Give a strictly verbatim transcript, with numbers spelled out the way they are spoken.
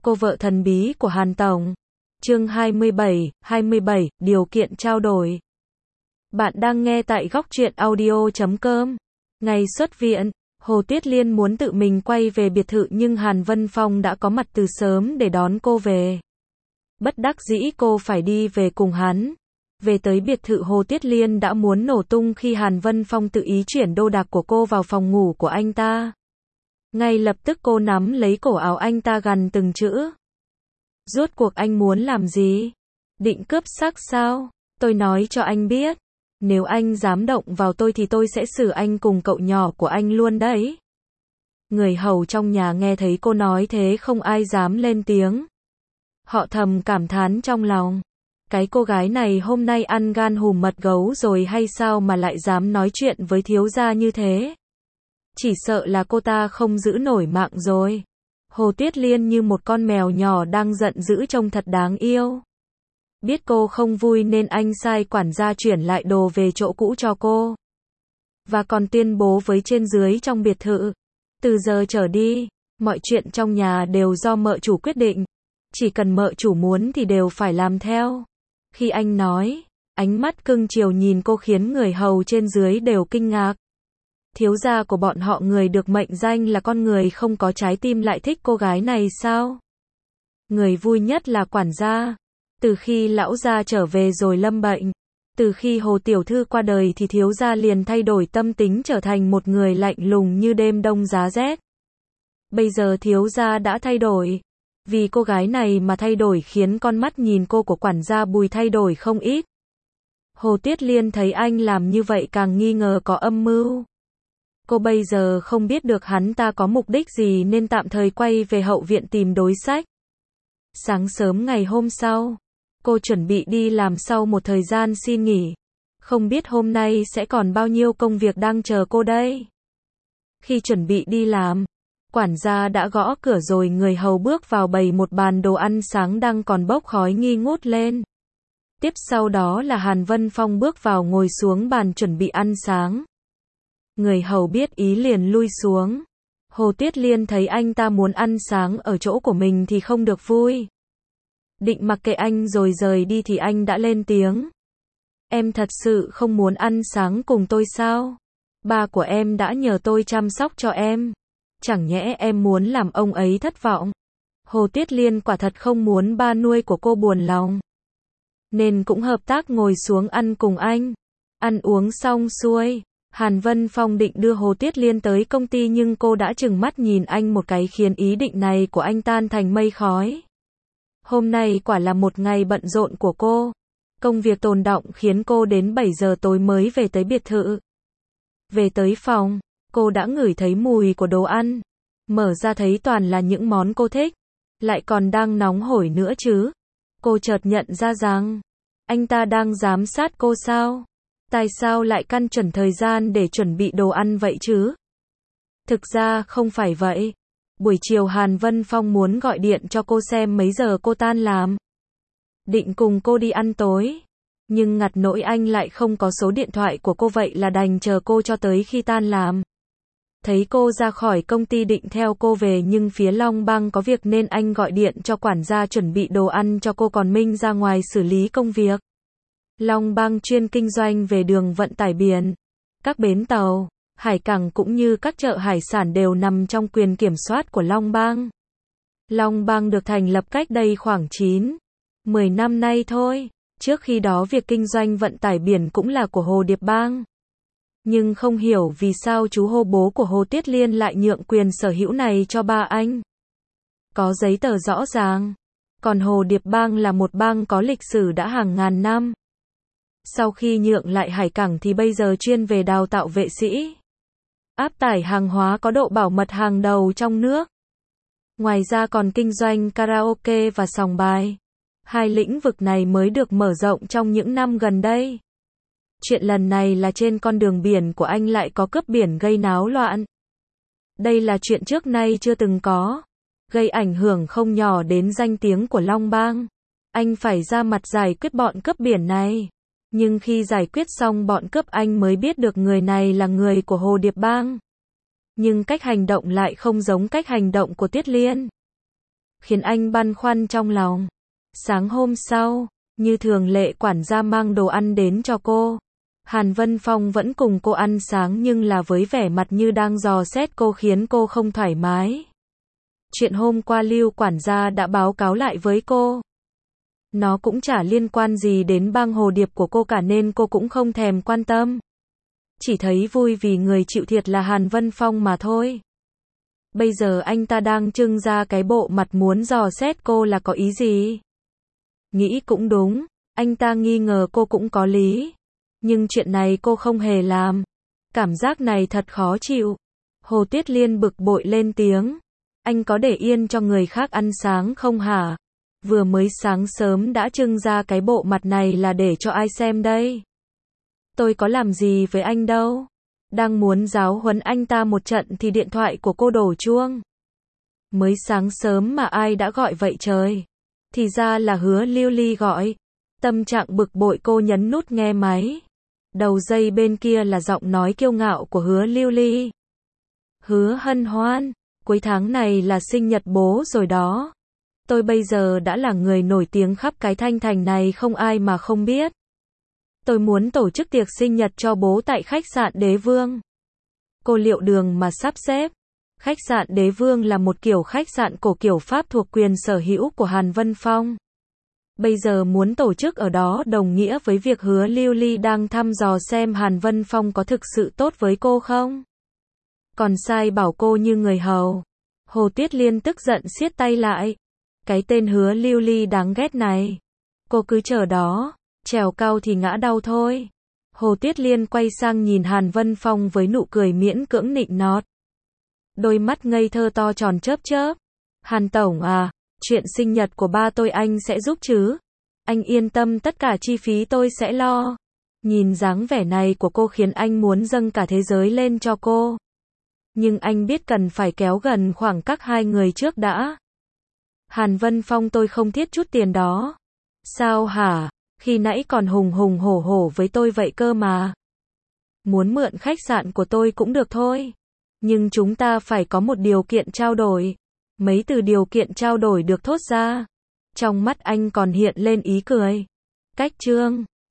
Cô vợ thần bí của Hàn Tổng. Chương hai mươi bảy, hai mươi bảy, điều kiện trao đổi. Bạn đang nghe tại góc truyện audio chấm com. Ngày xuất viện, Hồ Tuyết Liên muốn tự mình quay về biệt thự nhưng Hàn Vân Phong đã có mặt từ sớm để đón cô về. Bất đắc dĩ cô phải đi về cùng hắn. Về tới biệt thự, Hồ Tuyết Liên đã muốn nổ tung khi Hàn Vân Phong tự ý chuyển đồ đạc của cô vào phòng ngủ của anh ta. Ngay lập tức cô nắm lấy cổ áo anh ta gằn từng chữ. Rốt cuộc anh muốn làm gì? Định cướp sắc sao? Tôi nói cho anh biết. Nếu anh dám động vào tôi thì tôi sẽ xử anh cùng cậu nhỏ của anh luôn đấy. Người hầu trong nhà nghe thấy cô nói thế không ai dám lên tiếng. Họ thầm cảm thán trong lòng. Cái cô gái này hôm nay ăn gan hùm mật gấu rồi hay sao mà lại dám nói chuyện với thiếu gia như thế? Chỉ sợ là cô ta không giữ nổi mạng rồi. Hồ Tuyết Liên như một con mèo nhỏ đang giận dữ trông thật đáng yêu. Biết cô không vui nên anh sai quản gia chuyển lại đồ về chỗ cũ cho cô. Và còn tuyên bố với trên dưới trong biệt thự. Từ giờ trở đi, mọi chuyện trong nhà đều do mợ chủ quyết định. Chỉ cần mợ chủ muốn thì đều phải làm theo. Khi anh nói, ánh mắt cưng chiều nhìn cô khiến người hầu trên dưới đều kinh ngạc. Thiếu gia của bọn họ, người được mệnh danh là con người không có trái tim, lại thích cô gái này sao? Người vui nhất là quản gia. Từ khi lão gia trở về rồi lâm bệnh, từ khi Hồ tiểu thư qua đời thì thiếu gia liền thay đổi tâm tính, trở thành một người lạnh lùng như đêm đông giá rét. Bây giờ thiếu gia đã thay đổi. Vì cô gái này mà thay đổi khiến con mắt nhìn cô của quản gia Bùi thay đổi không ít. Hồ Tuyết Liên thấy anh làm như vậy càng nghi ngờ có âm mưu. Cô bây giờ không biết được hắn ta có mục đích gì nên tạm thời quay về hậu viện tìm đối sách. Sáng sớm ngày hôm sau, cô chuẩn bị đi làm sau một thời gian xin nghỉ. Không biết hôm nay sẽ còn bao nhiêu công việc đang chờ cô đây. Khi chuẩn bị đi làm, quản gia đã gõ cửa rồi người hầu bước vào bày một bàn đồ ăn sáng đang còn bốc khói nghi ngút lên. Tiếp sau đó là Hàn Vân Phong bước vào ngồi xuống bàn chuẩn bị ăn sáng. Người hầu biết ý liền lui xuống. Hồ Tuyết Liên thấy anh ta muốn ăn sáng ở chỗ của mình thì không được vui. Định mặc kệ anh rồi rời đi thì anh đã lên tiếng. Em thật sự không muốn ăn sáng cùng tôi sao? Ba của em đã nhờ tôi chăm sóc cho em. Chẳng nhẽ em muốn làm ông ấy thất vọng? Hồ Tuyết Liên quả thật không muốn ba nuôi của cô buồn lòng, nên cũng hợp tác ngồi xuống ăn cùng anh. Ăn uống xong xuôi, Hàn Vân Phong định đưa Hồ Tuyết Liên tới công ty nhưng cô đã trừng mắt nhìn anh một cái khiến ý định này của anh tan thành mây khói. Hôm nay quả là một ngày bận rộn của cô. Công việc tồn đọng khiến cô đến bảy giờ tối mới về tới biệt thự. Về tới phòng, cô đã ngửi thấy mùi của đồ ăn. Mở ra thấy toàn là những món cô thích. Lại còn đang nóng hổi nữa chứ. Cô chợt nhận ra rằng, anh ta đang giám sát cô sao? Tại sao lại căn chuẩn thời gian để chuẩn bị đồ ăn vậy chứ? Thực ra không phải vậy. Buổi chiều Hàn Vân Phong muốn gọi điện cho cô xem mấy giờ cô tan làm. Định cùng cô đi ăn tối. Nhưng ngặt nỗi anh lại không có số điện thoại của cô, vậy là đành chờ cô cho tới khi tan làm. Thấy cô ra khỏi công ty định theo cô về nhưng phía Long Bang có việc nên anh gọi điện cho quản gia chuẩn bị đồ ăn cho cô, còn Minh ra ngoài xử lý công việc. Long Bang chuyên kinh doanh về đường vận tải biển. Các bến tàu, hải cảng cũng như các chợ hải sản đều nằm trong quyền kiểm soát của Long Bang. Long Bang được thành lập cách đây khoảng chín, mười năm nay thôi. Trước khi đó việc kinh doanh vận tải biển cũng là của Hồ Điệp Bang. Nhưng không hiểu vì sao chú Hồ, bố của Hồ Tuyết Liên, lại nhượng quyền sở hữu này cho ba anh. Có giấy tờ rõ ràng. Còn Hồ Điệp Bang là một bang có lịch sử đã hàng ngàn năm. Sau khi nhượng lại hải cảng thì bây giờ chuyên về đào tạo vệ sĩ. Áp tải hàng hóa có độ bảo mật hàng đầu trong nước. Ngoài ra còn kinh doanh karaoke và sòng bài. Hai lĩnh vực này mới được mở rộng trong những năm gần đây. Chuyện lần này là trên con đường biển của anh lại có cướp biển gây náo loạn. Đây là chuyện trước nay chưa từng có, gây ảnh hưởng không nhỏ đến danh tiếng của Long Bang. Anh phải ra mặt giải quyết bọn cướp biển này. Nhưng khi giải quyết xong bọn cướp, anh mới biết được người này là người của Hồ Điệp Bang. Nhưng cách hành động lại không giống cách hành động của Tuyết Liên. khiến anh băn khoăn trong lòng. Sáng hôm sau, như thường lệ quản gia mang đồ ăn đến cho cô. Hàn Vân Phong vẫn cùng cô ăn sáng nhưng là với vẻ mặt như đang dò xét cô khiến cô không thoải mái. Chuyện hôm qua Lưu quản gia đã báo cáo lại với cô. Nó cũng chả liên quan gì đến bang hồ điệp của cô cả nên cô cũng không thèm quan tâm. Chỉ thấy vui vì người chịu thiệt là Hàn Vân Phong mà thôi. Bây giờ anh ta đang trưng ra cái bộ mặt muốn dò xét cô là có ý gì? Nghĩ cũng đúng, anh ta nghi ngờ cô cũng có lý. Nhưng chuyện này cô không hề làm. Cảm giác này thật khó chịu. Hồ Tuyết Liên bực bội lên tiếng. Anh có để yên cho người khác ăn sáng không hả? Vừa mới sáng sớm đã trưng ra cái bộ mặt này là để cho ai xem đây? Tôi có làm gì với anh đâu. Đang muốn giáo huấn anh ta một trận thì điện thoại của cô đổ chuông. Mới sáng sớm mà ai đã gọi vậy trời? Thì ra là Hứa Lưu Ly gọi. Tâm trạng bực bội cô nhấn nút nghe máy. Đầu dây bên kia là giọng nói kiêu ngạo của Hứa Lưu Ly. Hứa Hân Hoan, cuối tháng này là sinh nhật bố rồi đó. Tôi bây giờ đã là người nổi tiếng khắp cái Thanh Thành này không ai mà không biết. Tôi muốn tổ chức tiệc sinh nhật cho bố tại khách sạn Đế Vương. Cô liệu đường mà sắp xếp. Khách sạn Đế Vương là một kiểu khách sạn cổ kiểu Pháp thuộc quyền sở hữu của Hàn Vân Phong. Bây giờ muốn tổ chức ở đó đồng nghĩa với việc Hứa Lưu Ly đang thăm dò xem Hàn Vân Phong có thực sự tốt với cô không. Còn sai bảo cô như người hầu. Hồ Tuyết Liên tức giận siết tay lại. Cái tên Hứa Lưu Ly đáng ghét này. Cô cứ chờ đó, trèo cao thì ngã đau thôi. Hồ Tuyết Liên quay sang nhìn Hàn Vân Phong với nụ cười miễn cưỡng nịnh nọt. Đôi mắt ngây thơ to tròn chớp chớp. Hàn tổng à, chuyện sinh nhật của ba tôi anh sẽ giúp chứ? Anh yên tâm tất cả chi phí tôi sẽ lo. Nhìn dáng vẻ này của cô khiến anh muốn dâng cả thế giới lên cho cô. Nhưng anh biết cần phải kéo gần khoảng cách hai người trước đã. Hàn Vân Phong tôi không thiết chút tiền đó. Sao hả? Khi nãy còn hùng hùng hổ hổ với tôi vậy cơ mà. Muốn mượn khách sạn của tôi cũng được thôi. Nhưng chúng ta phải có một điều kiện trao đổi. Mấy từ điều kiện trao đổi được thốt ra. Trong mắt anh còn hiện lên ý cười. Cách trương.